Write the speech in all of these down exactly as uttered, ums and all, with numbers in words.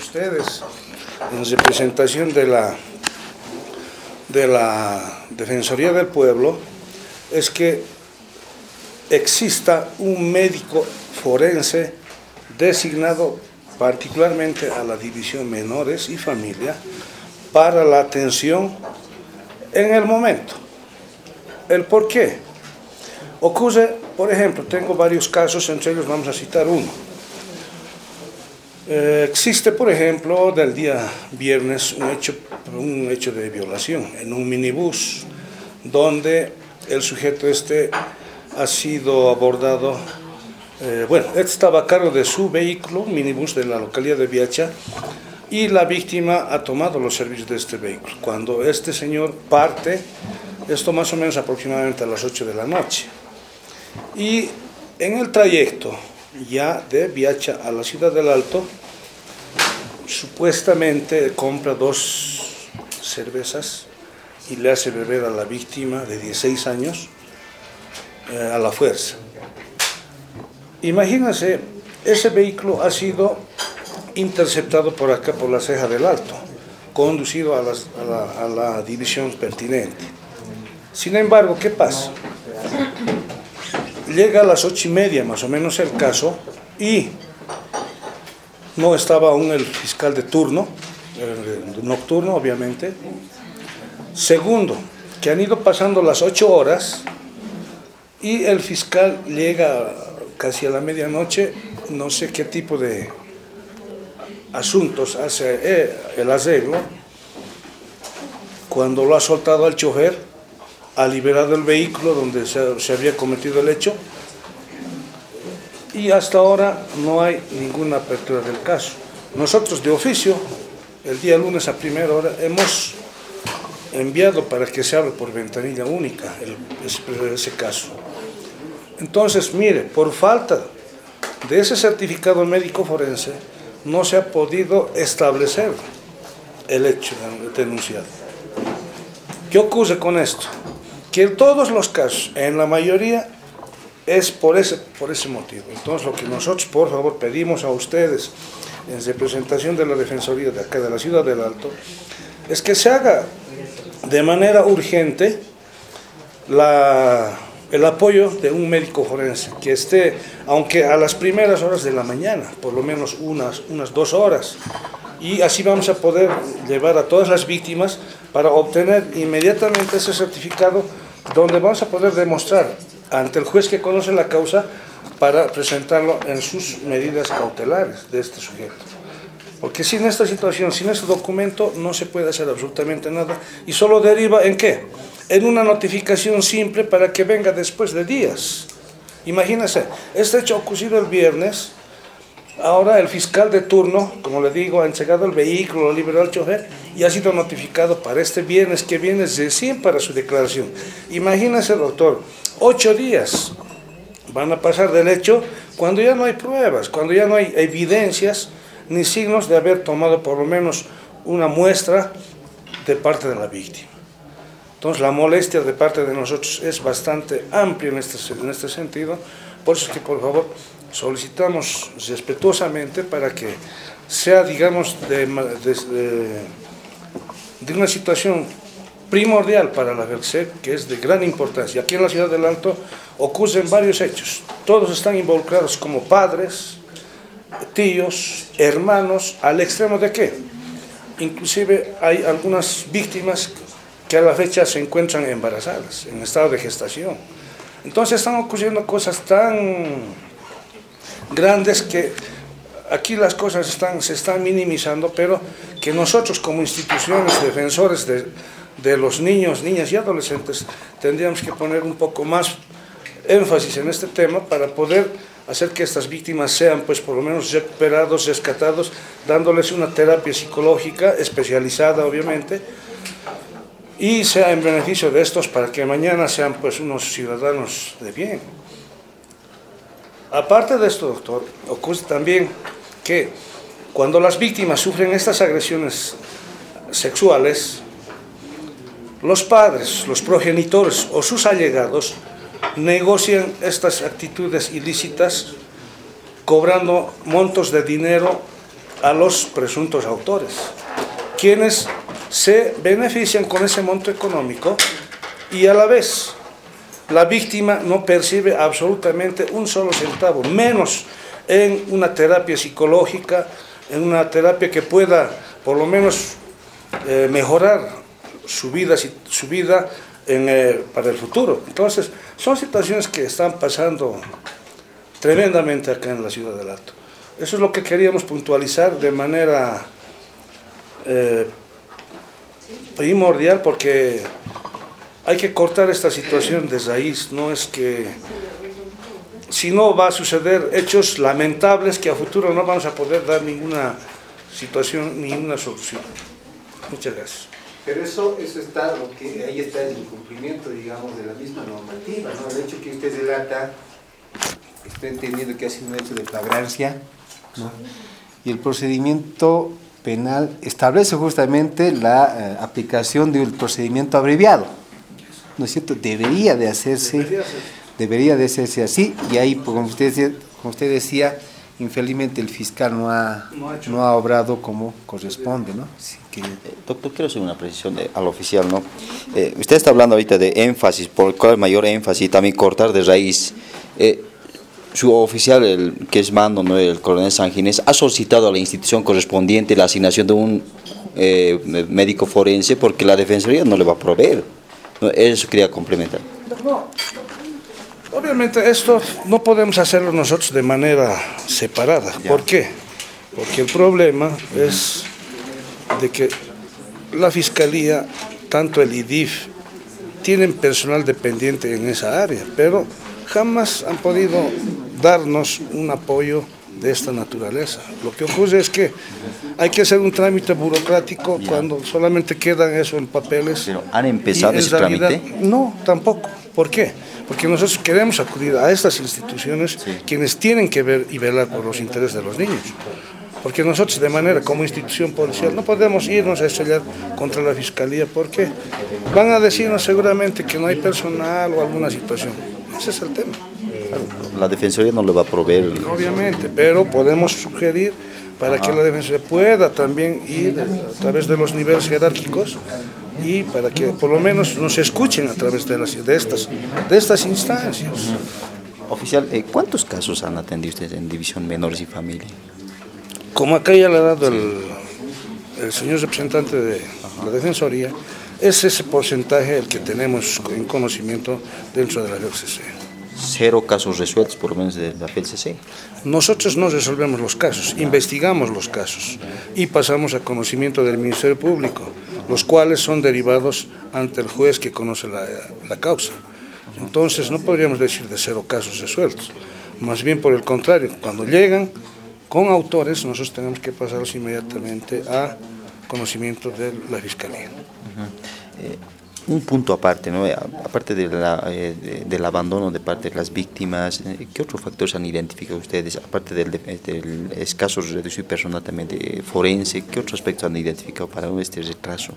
ustedes en representación de la, de la Defensoría del Pueblo es que exista un médico forense designado particularmente a la División Menores y Familia para la atención en el momento. ¿El por qué? Ocurre, por ejemplo, tengo varios casos, entre ellos vamos a citar uno. Eh, existe, por ejemplo, del día viernes un hecho, un hecho de violación en un minibús, donde el sujeto este ha sido abordado, eh, bueno, este estaba a cargo de su vehículo, un minibús de la localidad de Viacha, y la víctima ha tomado los servicios de este vehículo. Cuando este señor parte, esto más o menos aproximadamente a las ocho de la noche, y en el trayecto ya de Viacha a la ciudad del Alto, supuestamente compra dos cervezas y le hace beber a la víctima de dieciséis años eh, a la fuerza. Imagínense, ese vehículo ha sido interceptado por acá, por la Ceja del Alto, conducido a, las, a, la, a la división pertinente. Sin embargo, ¿qué pasa? Llega a las ocho y media más o menos el caso y no estaba aún el fiscal de turno, el nocturno obviamente. Segundo, que han ido pasando las ocho horas y el fiscal llega casi a la medianoche, no sé qué tipo de asuntos hace el arreglo, cuando lo ha soltado al chofer, ha liberado el vehículo donde se, se había cometido el hecho y hasta ahora no hay ninguna apertura del caso. Nosotros de oficio, el día lunes a primera hora, hemos enviado para que se abra por ventanilla única el, ese, ese caso. Entonces, mire, por falta de ese certificado médico forense, no se ha podido establecer el hecho denunciado. ¿Qué ocurre con esto? Que en todos los casos, en la mayoría, es por ese, por ese motivo. Entonces, lo que nosotros, por favor, pedimos a ustedes, en representación de la Defensoría de acá de la Ciudad del Alto, es que se haga de manera urgente la, el apoyo de un médico forense, que esté, aunque a las primeras horas de la mañana, por lo menos unas, unas dos horas, y así vamos a poder llevar a todas las víctimas para obtener inmediatamente ese certificado, donde vamos a poder demostrar ante el juez que conoce la causa para presentarlo en sus medidas cautelares de este sujeto. Porque sin esta situación, sin este documento, no se puede hacer absolutamente nada y solo deriva ¿en qué? En una notificación simple para que venga después de días. Imagínense, este hecho ha ocurrido el viernes. Ahora el fiscal de turno, como le digo, ha entregado el vehículo, lo liberó al chofer y ha sido notificado para este viernes que viene recién para su declaración. Imagínese, doctor, ocho días van a pasar del hecho cuando ya no hay pruebas, cuando ya no hay evidencias ni signos de haber tomado por lo menos una muestra de parte de la víctima. Entonces la molestia de parte de nosotros es bastante amplia en este, en este sentido, por eso es que por favor solicitamos respetuosamente para que sea, digamos, de, de, de una situación primordial para la VERCEP, que es de gran importancia. Aquí en la Ciudad del Alto ocurren varios hechos, todos están involucrados como padres, tíos, hermanos, al extremo de que inclusive hay algunas víctimas que a la fecha se encuentran embarazadas, en estado de gestación. Entonces están ocurriendo cosas tan grandes que aquí las cosas están, se están minimizando, pero que nosotros como instituciones defensores de, de los niños, niñas y adolescentes tendríamos que poner un poco más énfasis en este tema para poder hacer que estas víctimas sean pues por lo menos recuperados, rescatados, dándoles una terapia psicológica especializada obviamente, y sea en beneficio de estos para que mañana sean pues unos ciudadanos de bien. Aparte de esto, doctor, ocurre también que cuando las víctimas sufren estas agresiones sexuales, los padres, los progenitores o sus allegados negocian estas actitudes ilícitas cobrando montos de dinero a los presuntos autores, quienes se benefician con ese monto económico y a la vez la víctima no percibe absolutamente un solo centavo, menos en una terapia psicológica, en una terapia que pueda por lo menos eh, mejorar su vida, su vida en, eh, para el futuro. Entonces, son situaciones que están pasando tremendamente acá en la ciudad del Alto. Eso es lo que queríamos puntualizar de manera eh, primordial, porque hay que cortar esta situación de raíz. No es que, si no, va a suceder hechos lamentables que a futuro no vamos a poder dar ninguna situación, ninguna solución. Muchas gracias. Pero eso, eso está, lo que, ahí está el incumplimiento, digamos, de la misma normativa, ¿no? El hecho que usted relata, estoy entendiendo que ha sido un hecho de flagrancia, ¿no? Y el procedimiento penal establece justamente la eh, aplicación de un procedimiento abreviado, ¿no es cierto? Debería de hacerse, debería, debería de hacerse así, y ahí, como usted decía, como usted decía infelizmente el fiscal no ha, no ha, hecho. no ha obrado como corresponde, ¿no? Así que... eh, doctor, quiero hacer una precisión de, al oficial, ¿no? Eh, usted está hablando ahorita de énfasis, por cuál mayor énfasis, también cortar de raíz. Eh, su oficial, el que es mando, ¿no?, el coronel Sanginés, ha solicitado a la institución correspondiente la asignación de un eh, médico forense porque la Defensoría no le va a proveer. ¿No? Eso quería complementar. No. Obviamente esto no podemos hacerlo nosotros de manera separada. Ya. ¿Por qué? Porque el problema es de que la Fiscalía, tanto el I D I F, tienen personal dependiente en esa área, pero jamás han podido darnos un apoyo de esta naturaleza. Lo que ocurre es que hay que hacer un trámite burocrático ya. Cuando solamente quedan eso en papeles. ¿Pero han empezado ese realidad, trámite? No, tampoco. ¿Por qué? Porque nosotros queremos acudir a estas instituciones, sí, quienes tienen que ver y velar por los intereses de los niños. Porque nosotros de manera como institución policial no podemos irnos a estrellar contra la Fiscalía, porque van a decirnos seguramente que no hay personal o alguna situación. Ese es el tema. La Defensoría no le va a proveer. Obviamente, pero podemos sugerir para Ajá. que la Defensoría pueda también ir a través de los niveles jerárquicos y para que por lo menos nos escuchen a través de, las, de, estas, de estas instancias. Uh-huh. Oficial, eh, ¿cuántos casos han atendido ustedes en División Menores y Familia? Como acá ya le ha dado el, el señor representante de Ajá. la Defensoría, es ese porcentaje el que tenemos en conocimiento dentro de la F E L C C. Cero casos resueltos, por lo menos, de la F E L C C. Nosotros no resolvemos los casos, investigamos los casos y pasamos a conocimiento del Ministerio Público, los cuales son derivados ante el juez que conoce la, la causa. Entonces no podríamos decir de cero casos resueltos, más bien por el contrario, cuando llegan con autores nosotros tenemos que pasarlos inmediatamente a conocimiento de la Fiscalía. Uh-huh. eh, un punto aparte, ¿no? Aparte de la, eh, de, del abandono de parte de las víctimas, ¿qué otros factores han identificado ustedes? Aparte del, del escaso reducido personal también de forense, ¿qué otros aspectos han identificado para este retraso?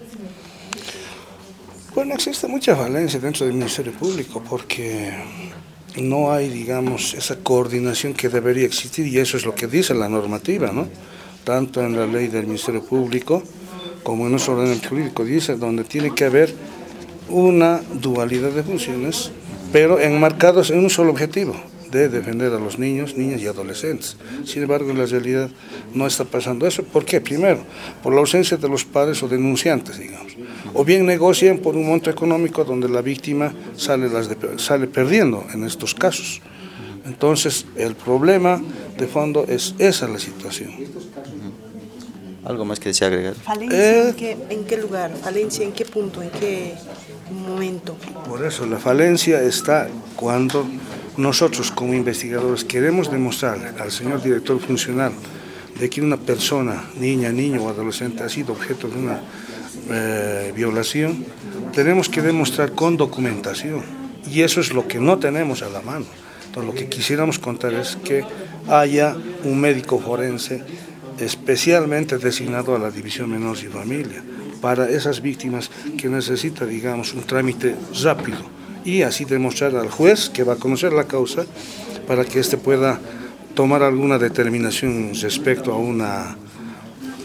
Bueno, existe mucha falencia dentro del Ministerio Público porque no hay, digamos, esa coordinación que debería existir, y eso es lo que dice la normativa, ¿no? Tanto en la ley del Ministerio Público como en nuestro ordenamiento jurídico dice donde tiene que haber una dualidad de funciones, pero enmarcados en un solo objetivo, de defender a los niños, niñas y adolescentes. Sin embargo, en la realidad no está pasando eso. ¿Por qué? Primero, por la ausencia de los padres o denunciantes, digamos. O bien negocian por un monto económico donde la víctima sale, las de, sale perdiendo en estos casos. Entonces, el problema de fondo es esa la situación. ¿Algo más que desea agregar? ¿Falencia eh, en, qué, en qué lugar? ¿Falencia en qué punto? ¿En qué momento? Por eso, la falencia está cuando nosotros como investigadores queremos demostrar al señor director funcional de que una persona, niña, niño o adolescente ha sido objeto de una eh, violación, tenemos que demostrar con documentación, y eso es lo que no tenemos a la mano. Entonces, lo que quisiéramos contar es que haya un médico forense especialmente designado a la División Menores y Familia, para esas víctimas que necesita, digamos, un trámite rápido, y así demostrar al juez que va a conocer la causa para que éste pueda tomar alguna determinación respecto a una,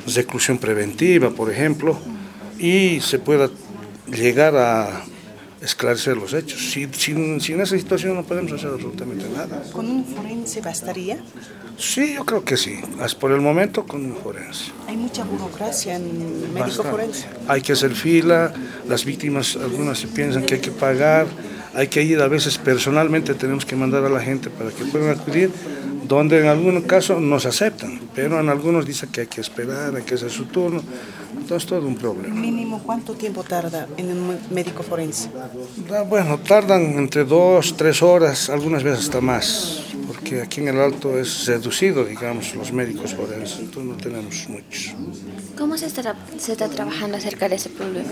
reclusión preventiva, por ejemplo, y se pueda llegar a esclarecer los hechos. Si, sin, sin esa situación no podemos hacer absolutamente nada. ¿Con un forense bastaría? Sí, yo creo que sí. Hasta por el momento con un forense. Hay mucha burocracia en médico Bastante. forense. Hay que hacer fila, las víctimas, algunas se piensan que hay que pagar, hay que ir a veces personalmente, tenemos que mandar a la gente para que puedan acudir, donde en algún caso nos aceptan, pero en algunos dicen que hay que esperar, hay que hacer su turno, entonces todo un problema. Mínimo, ¿cuánto tiempo tarda en un médico forense? Ah, Bueno, tardan entre dos, tres horas, algunas veces hasta más, porque aquí en el Alto es reducido, digamos, los médicos forenses, entonces no tenemos muchos. ¿Cómo se está, se está trabajando acerca de ese problema?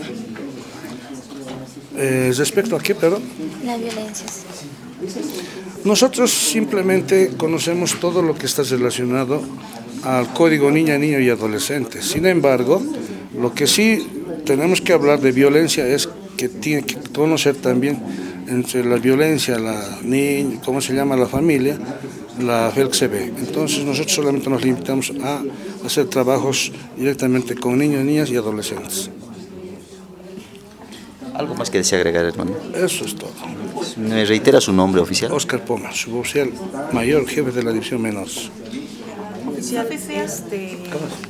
Eh, respecto a qué, perdón. Las violencias. Nosotros simplemente conocemos todo lo que está relacionado al Código Niña, Niño y Adolescente. Sin embargo, lo que sí tenemos que hablar de violencia es que tiene que conocer también entre la violencia, la niña, cómo se llama la familia, la F E L C B. Entonces nosotros solamente nos limitamos a hacer trabajos directamente con niños, niñas y adolescentes. ¿Algo más que desea agregar, hermano? Eso es todo. ¿Me reitera su nombre oficial? Oscar Poma, suboficial mayor, jefe de la división menores. Oficial, ¿deseas de